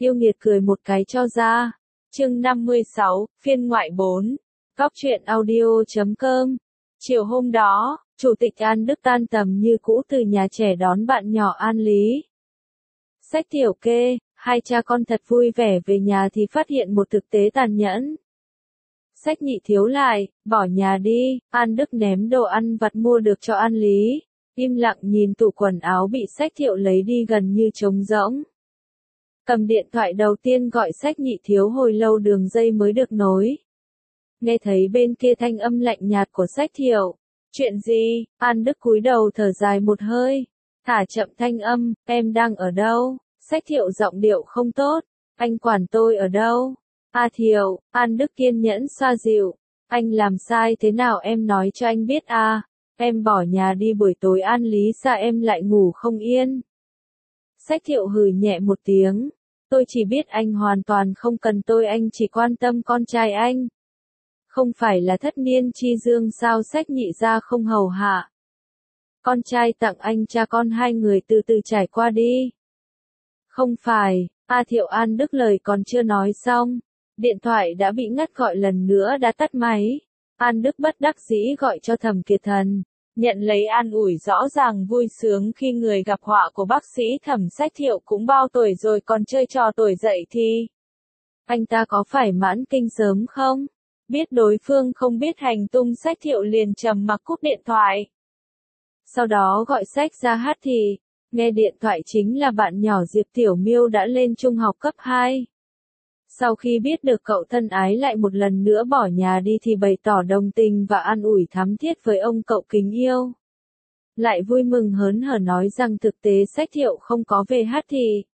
Yêu nghiệt cười một cái cho ra. Chương 56, phiên ngoại 4. Cóc truyện audio.com. Chiều hôm đó, Chủ tịch An Đức tan tầm như cũ từ nhà trẻ đón bạn nhỏ An Lý. Sách Tiểu Kê, hai cha con thật vui vẻ về nhà thì phát hiện một thực tế tàn nhẫn. Sách Nhị thiếu lại, bỏ nhà đi, An Đức ném đồ ăn vặt mua được cho An Lý, im lặng nhìn tủ quần áo bị Sách Thiệu lấy đi gần như trống rỗng. Cầm điện thoại đầu tiên gọi Sách Nhị thiếu hồi lâu đường dây mới được nối. Nghe thấy bên kia thanh âm lạnh nhạt của Sách Thiệu. Chuyện gì? An Đức cúi đầu thở dài một hơi. Thả chậm thanh âm, em đang ở đâu? Sách Thiệu giọng điệu không tốt. Anh quản tôi ở đâu? Thiệu, An Đức kiên nhẫn xoa dịu. Anh làm sai thế nào em nói cho anh biết à? Em bỏ nhà đi buổi tối An Lý sao em lại ngủ không yên? Sách Thiệu hừ nhẹ một tiếng. Tôi chỉ biết anh hoàn toàn không cần tôi, anh chỉ quan tâm con trai anh. Không phải là thất niên chi dương sao? Sách Nhị ra không hầu hạ. Con trai tặng anh, cha con hai người từ từ trải qua đi. Không phải, Thiệu. An Đức lời còn chưa nói xong. Điện thoại đã bị ngắt, gọi lần nữa đã tắt máy. An Đức bất đắc dĩ gọi cho Thẩm Kiệt Thần. Nhận lấy an ủi rõ ràng vui sướng khi người gặp họa của bác sĩ Thẩm. Sách Thiệu cũng bao tuổi rồi còn chơi trò tuổi dậy thì. Anh ta có phải mãn kinh sớm không? Biết đối phương không biết hành tung, Sách Thiệu liền trầm mặc cúp điện thoại. Sau đó gọi Sách ra hát thì, nghe điện thoại chính là bạn nhỏ Diệp Tiểu Miêu đã lên trung học cấp 2. Sau khi biết được cậu thân ái lại một lần nữa bỏ nhà đi thì bày tỏ đồng tình và an ủi thắm thiết với ông cậu kính yêu. Lại vui mừng hớn hở nói rằng thực tế Sách Thiệu không có về hát thì.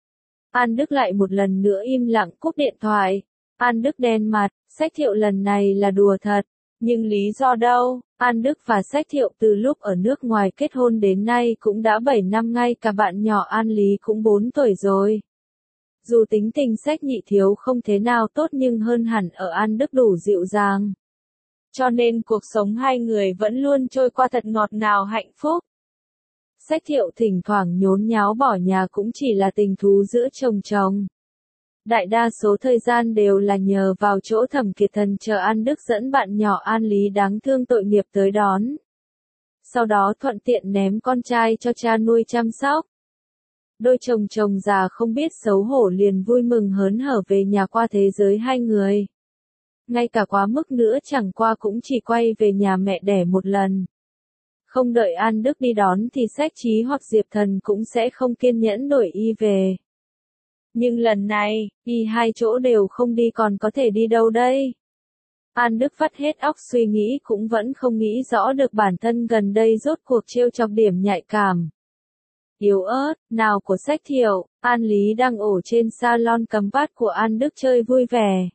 An Đức lại một lần nữa im lặng cúp điện thoại. An Đức đen mặt, Sách Thiệu lần này là đùa thật. Nhưng lý do đâu? An Đức và Sách Thiệu từ lúc ở nước ngoài kết hôn đến nay cũng đã 7 năm, ngay cả bạn nhỏ An Lý cũng 4 tuổi rồi. Dù tính tình Sách Nhị thiếu không thế nào tốt nhưng hơn hẳn ở An Đức đủ dịu dàng. Cho nên cuộc sống hai người vẫn luôn trôi qua thật ngọt ngào hạnh phúc. Sách Thiệu thỉnh thoảng nhốn nháo bỏ nhà cũng chỉ là tình thú giữa chồng chồng. Đại đa số thời gian đều là nhờ vào chỗ Thẩm Kiệt Thần chờ An Đức dẫn bạn nhỏ An Lý đáng thương tội nghiệp tới đón. Sau đó thuận tiện ném con trai cho cha nuôi chăm sóc. Đôi chồng chồng già không biết xấu hổ liền vui mừng hớn hở về nhà qua thế giới hai người. Ngay cả quá mức nữa chẳng qua cũng chỉ quay về nhà mẹ đẻ một lần. Không đợi An Đức đi đón thì Sách Chí hoặc Diệp Thần cũng sẽ không kiên nhẫn đuổi y về. Nhưng lần này, y hai chỗ đều không đi còn có thể đi đâu đây? An Đức vắt hết óc suy nghĩ cũng vẫn không nghĩ rõ được bản thân gần đây rốt cuộc trêu chọc điểm nhạy cảm. Yếu ớt, nào của Sách Thiệu, An Lý đang ổ trên salon cầm bát của An Đức chơi vui vẻ.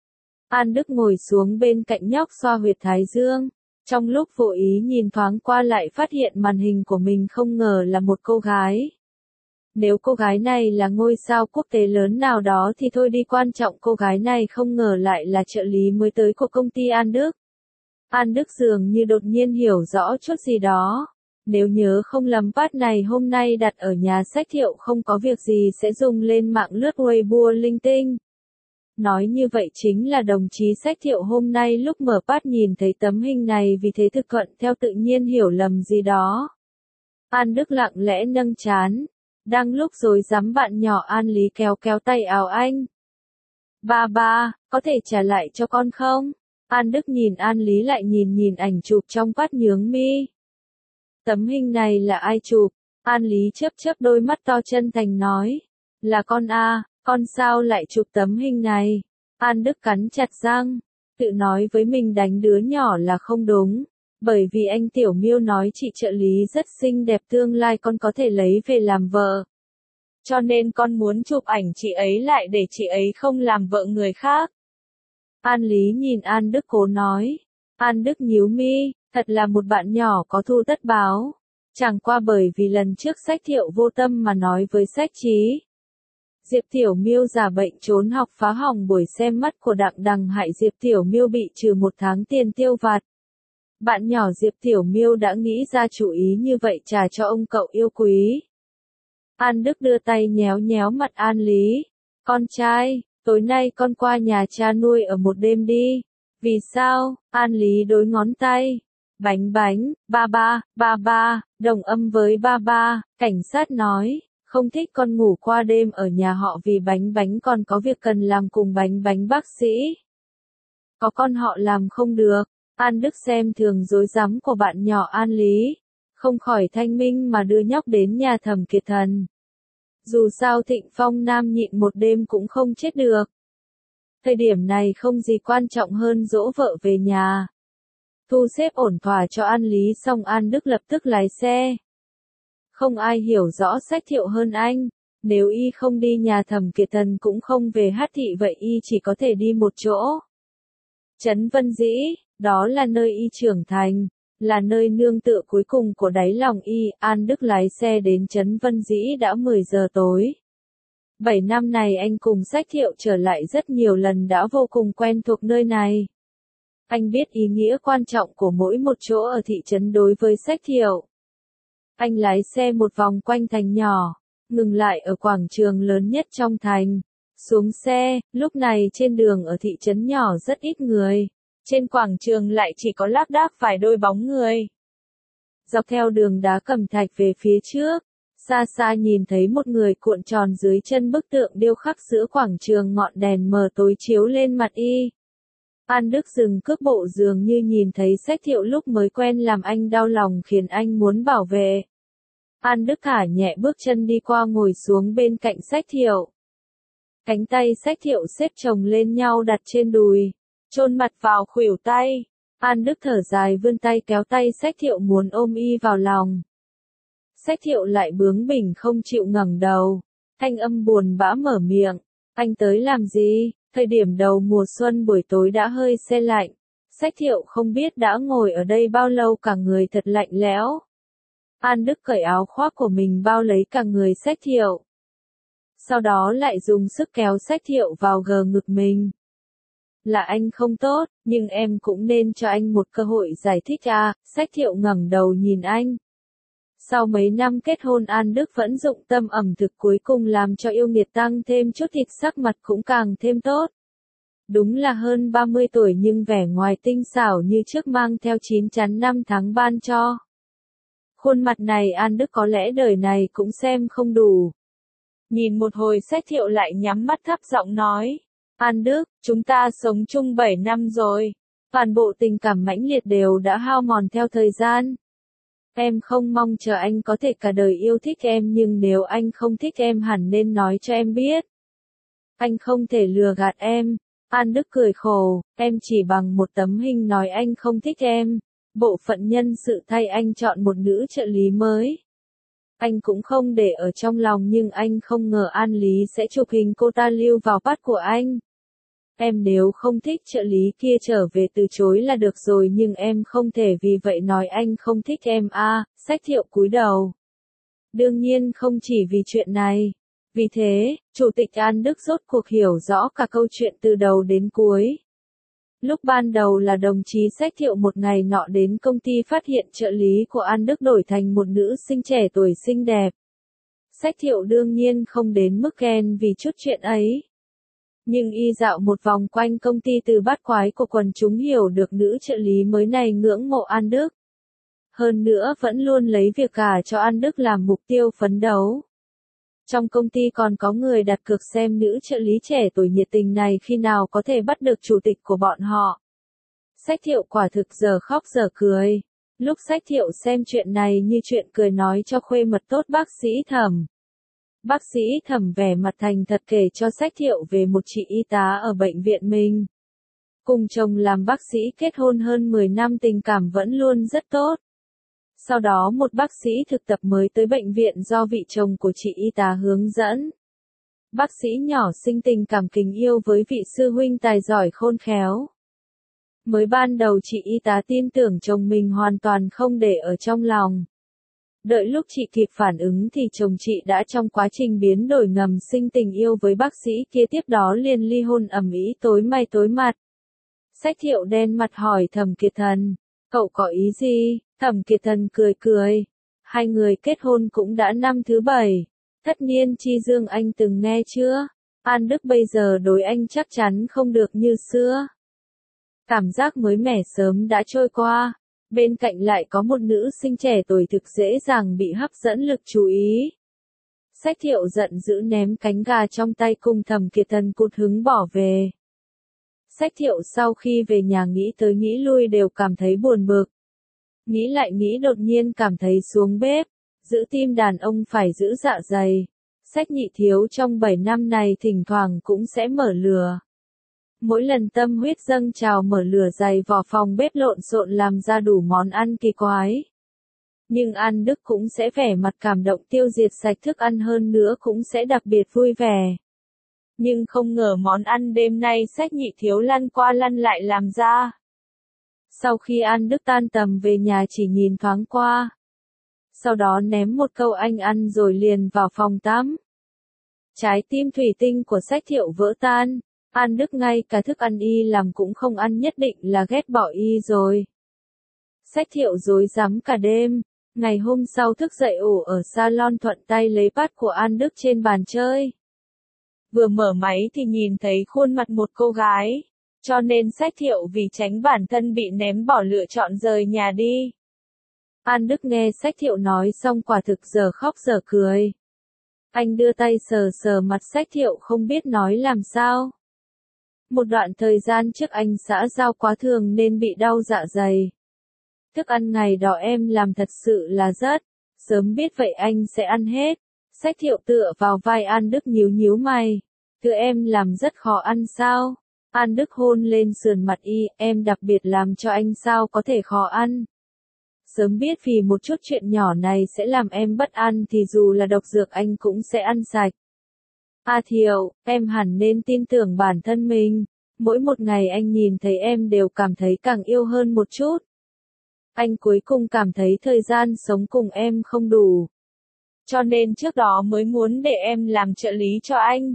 An Đức ngồi xuống bên cạnh nhóc xoa huyệt thái dương. Trong lúc vô ý nhìn thoáng qua lại phát hiện màn hình của mình không ngờ là một cô gái. Nếu cô gái này là ngôi sao quốc tế lớn nào đó thì thôi đi, quan trọng cô gái này không ngờ lại là trợ lý mới tới của công ty An Đức. An Đức dường như đột nhiên hiểu rõ chút gì đó. Nếu nhớ không lầm bát này hôm nay đặt ở nhà Sách Thiệu không có việc gì sẽ dùng lên mạng lướt Weibo linh tinh. Nói như vậy chính là đồng chí Sách Thiệu hôm nay lúc mở bát nhìn thấy tấm hình này, vì thế thực thuận theo tự nhiên hiểu lầm gì đó. An Đức lặng lẽ nâng trán. Đang lúc rồi dám bạn nhỏ An Lý kéo kéo tay áo anh. Ba, có thể trả lại cho con không? An Đức nhìn An Lý lại nhìn ảnh chụp trong bát nhướng mi. Tấm hình này là ai chụp? An Lý chớp đôi mắt to chân thành nói. Là con à, con sao lại chụp tấm hình này? An Đức cắn chặt răng, tự nói với mình đánh đứa nhỏ là không đúng. Bởi vì anh Tiểu Miêu nói chị trợ lý rất xinh đẹp, tương lai con có thể lấy về làm vợ. Cho nên con muốn chụp ảnh chị ấy lại để chị ấy không làm vợ người khác. An Lý nhìn An Đức cố nói. An Đức nhíu mi, thật là một bạn nhỏ có thu tất báo. Chẳng qua bởi vì lần trước Sách Thiệu vô tâm mà nói với Sách Chí. Diệp Tiểu Miêu giả bệnh trốn học phá hỏng buổi xem mắt của Đặng Đằng, hại Diệp Tiểu Miêu bị trừ 1 tháng tiền tiêu vặt. Bạn nhỏ Diệp Tiểu Miêu đã nghĩ ra chủ ý như vậy trả cho ông cậu yêu quý. An Đức đưa tay nhéo nhéo mặt An Lý. Con trai, tối nay con qua nhà cha nuôi ở một đêm đi. Vì sao? An Lý đối ngón tay. Bánh bánh, ba ba, đồng âm với ba, cảnh sát nói, không thích con ngủ qua đêm ở nhà họ vì bánh bánh còn có việc cần làm cùng bánh bánh bác sĩ. Có con họ làm không được. An Đức xem thường dối rắm của bạn nhỏ An Lý, không khỏi thanh minh mà đưa nhóc đến nhà Thẩm Kiệt Thần. Dù sao Thịnh Phong Nam nhịn một đêm cũng không chết được. Thời điểm này không gì quan trọng hơn dỗ vợ về nhà. Thu xếp ổn thỏa cho An Lý xong An Đức lập tức lái xe. Không ai hiểu rõ Sách Thiệu hơn anh. Nếu y không đi nhà Thẩm Kiệt Thần cũng không về Hát Thị vậy y chỉ có thể đi một chỗ. Trấn Vân Dĩ, đó là nơi y trưởng thành, là nơi nương tựa cuối cùng của đáy lòng y. An Đức lái xe đến Trấn Vân Dĩ đã 10 giờ tối. 7 năm này anh cùng Sách Thiệu trở lại rất nhiều lần đã vô cùng quen thuộc nơi này. Anh biết ý nghĩa quan trọng của mỗi một chỗ ở thị trấn đối với Sách Thiệu. Anh lái xe một vòng quanh thành nhỏ, ngừng lại ở quảng trường lớn nhất trong thành. Xuống xe, lúc này trên đường ở thị trấn nhỏ rất ít người. Trên quảng trường lại chỉ có lác đác vài đôi bóng người. Dọc theo đường đá cẩm thạch về phía trước, xa xa nhìn thấy một người cuộn tròn dưới chân bức tượng điêu khắc giữa quảng trường ngọn đèn mờ tối chiếu lên mặt y. An Đức dừng cước bộ dường như nhìn thấy Sách Thiệu lúc mới quen làm anh đau lòng khiến anh muốn bảo vệ. An Đức thả nhẹ bước chân đi qua ngồi xuống bên cạnh Sách Thiệu. Cánh tay Sách Thiệu xếp chồng lên nhau đặt trên đùi, chôn mặt vào khuỷu tay. An Đức thở dài vươn tay kéo tay Sách Thiệu muốn ôm y vào lòng. Sách Thiệu lại bướng bỉnh không chịu ngẩng đầu. Thanh âm buồn bã mở miệng. Anh tới làm gì? Thời điểm đầu mùa xuân buổi tối đã hơi se lạnh. Sách Thiệu không biết đã ngồi ở đây bao lâu cả người thật lạnh lẽo. An Đức cởi áo khoác của mình bao lấy cả người Sách Thiệu. Sau đó lại dùng sức kéo Sách Thiệu vào gờ ngực mình. Là anh không tốt, nhưng em cũng nên cho anh một cơ hội giải thích à, Sách Thiệu ngẩng đầu nhìn anh. Sau mấy năm kết hôn An Đức vẫn dụng tâm ẩm thực cuối cùng làm cho yêu nghiệt tăng thêm chút thịt sắc mặt cũng càng thêm tốt. Đúng là hơn 30 tuổi nhưng vẻ ngoài tinh xảo như trước mang theo 9 chắn 5 tháng ban cho. Khuôn mặt này An Đức có lẽ đời này cũng xem không đủ. Nhìn một hồi Sách Thiệu lại nhắm mắt thấp giọng nói. An Đức, chúng ta sống chung 7 năm rồi. Toàn bộ tình cảm mãnh liệt đều đã hao mòn theo thời gian. Em không mong chờ anh có thể cả đời yêu thích em nhưng nếu anh không thích em hẳn nên nói cho em biết. Anh không thể lừa gạt em. An Đức cười khổ, em chỉ bằng một tấm hình nói anh không thích em. Bộ phận nhân sự thay anh chọn một nữ trợ lý mới. Anh cũng không để ở trong lòng nhưng anh không ngờ An Lý sẽ chụp hình cô ta lưu vào pad của anh. Em nếu không thích trợ lý kia trở về từ chối là được rồi nhưng em không thể vì vậy nói anh không thích em à, Sách Thiệu cúi đầu. Đương nhiên không chỉ vì chuyện này. Vì thế, Chủ tịch An Đức rốt cuộc hiểu rõ cả câu chuyện từ đầu đến cuối. Lúc ban đầu là đồng chí Sách Thiệu một ngày nọ đến công ty phát hiện trợ lý của An Đức đổi thành một nữ sinh trẻ tuổi xinh đẹp. Sách Thiệu đương nhiên không đến mức ghen vì chút chuyện ấy. Nhưng y dạo một vòng quanh công ty từ bát quái của quần chúng hiểu được nữ trợ lý mới này ngưỡng mộ An Đức. Hơn nữa vẫn luôn lấy việc gả cho An Đức làm mục tiêu phấn đấu. Trong công ty còn có người đặt cược xem nữ trợ lý trẻ tuổi nhiệt tình này khi nào có thể bắt được chủ tịch của bọn họ. Sách Thiệu quả thực giờ khóc giờ cười. Lúc Sách Thiệu xem chuyện này như chuyện cười nói cho khuê mật tốt bác sĩ Thẩm. Bác sĩ Thẩm vẻ mặt thành thật kể cho Sách Thiệu về một chị y tá ở bệnh viện mình. Cùng chồng làm bác sĩ kết hôn hơn 10 năm tình cảm vẫn luôn rất tốt. Sau đó một bác sĩ thực tập mới tới bệnh viện do vị chồng của chị y tá hướng dẫn. Bác sĩ nhỏ sinh tình cảm kính yêu với vị sư huynh tài giỏi khôn khéo. Mới ban đầu chị y tá tin tưởng chồng mình hoàn toàn không để ở trong lòng. Đợi lúc chị kịp phản ứng thì chồng chị đã trong quá trình biến đổi ngầm sinh tình yêu với bác sĩ kia tiếp đó liền ly hôn ầm ĩ tối mai tối mặt. Sách Thiệu đen mặt hỏi Thẩm Kiệt Thần, cậu có ý gì? Thẩm Kiệt Thần cười cười. Hai người kết hôn cũng đã năm thứ 7. Thất niên chi dương anh từng nghe chưa? An Đức bây giờ đối anh chắc chắn không được như xưa. Cảm giác mới mẻ sớm đã trôi qua, bên cạnh lại có một nữ sinh trẻ tuổi thực dễ dàng bị hấp dẫn lực chú ý. Sách Thiệu giận dữ ném cánh gà trong tay cùng Thẩm Kiệt Thần cụt hứng bỏ về. Sách Thiệu sau khi về nhà nghĩ tới nghĩ lui đều cảm thấy buồn bực. Nghĩ lại nghĩ đột nhiên cảm thấy xuống bếp, giữ tim đàn ông phải giữ dạ dày. Sách Nhị Thiếu trong 7 năm này thỉnh thoảng cũng sẽ mở lửa. Mỗi lần tâm huyết dâng trào mở lửa dày vò phòng bếp lộn xộn làm ra đủ món ăn kỳ quái. Nhưng An Đức cũng sẽ vẻ mặt cảm động tiêu diệt sạch thức ăn hơn nữa cũng sẽ đặc biệt vui vẻ. Nhưng không ngờ món ăn đêm nay Sách Nhị Thiếu lăn qua lăn lại làm ra. Sau khi An Đức tan tầm về nhà chỉ nhìn thoáng qua. Sau đó ném một câu anh ăn rồi liền vào phòng tắm. Trái tim thủy tinh của Sách Thiệu vỡ tan. An Đức ngay cả thức ăn y làm cũng không ăn nhất định là ghét bỏ y rồi. Sách Thiệu rối rắm cả đêm. Ngày hôm sau thức dậy ủ ở salon thuận tay lấy bát của An Đức trên bàn chơi. Vừa mở máy thì nhìn thấy khuôn mặt một cô gái. Cho nên Sách Thiệu vì tránh bản thân bị ném bỏ lựa chọn rời nhà đi. An Đức nghe Sách Thiệu nói xong quả thực giờ khóc giờ cười. Anh đưa tay sờ sờ mặt Sách Thiệu không biết nói làm sao. Một đoạn thời gian trước anh xã giao quá thường nên bị đau dạ dày. Thức ăn ngày đó em làm thật sự là rất. Sớm biết vậy anh sẽ ăn hết. Sách Thiệu tựa vào vai An Đức nhíu nhíu mày. Thưa em làm rất khó ăn sao? An Đức hôn lên sườn mặt y, em đặc biệt làm cho anh sao có thể khó ăn. Sớm biết vì một chút chuyện nhỏ này sẽ làm em bất an thì dù là độc dược anh cũng sẽ ăn sạch. Thiệu, em hẳn nên tin tưởng bản thân mình. Mỗi một ngày anh nhìn thấy em đều cảm thấy càng yêu hơn một chút. Anh cuối cùng cảm thấy thời gian sống cùng em không đủ. Cho nên trước đó mới muốn để em làm trợ lý cho anh.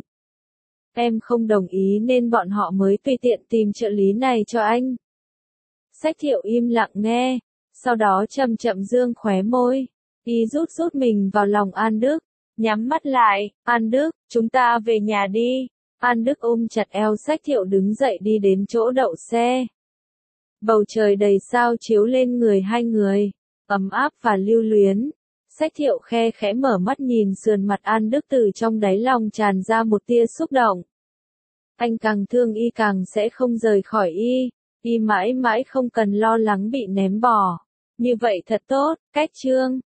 Em không đồng ý nên bọn họ mới tùy tiện tìm trợ lý này cho anh. Sách Thiệu im lặng nghe, sau đó chậm chậm dương khóe môi. Y rút mình vào lòng An Đức, nhắm mắt lại. An Đức, chúng ta về nhà đi. An Đức ôm chặt eo Sách Thiệu đứng dậy đi đến chỗ đậu xe. Bầu trời đầy sao chiếu lên người hai người, ấm áp và lưu luyến. Sách Thiệu khe khẽ mở mắt nhìn sườn mặt An Đức từ trong đáy lòng tràn ra một tia xúc động. Anh càng thương y càng sẽ không rời khỏi y mãi mãi không cần lo lắng bị ném bỏ. Như vậy thật tốt, cách chương.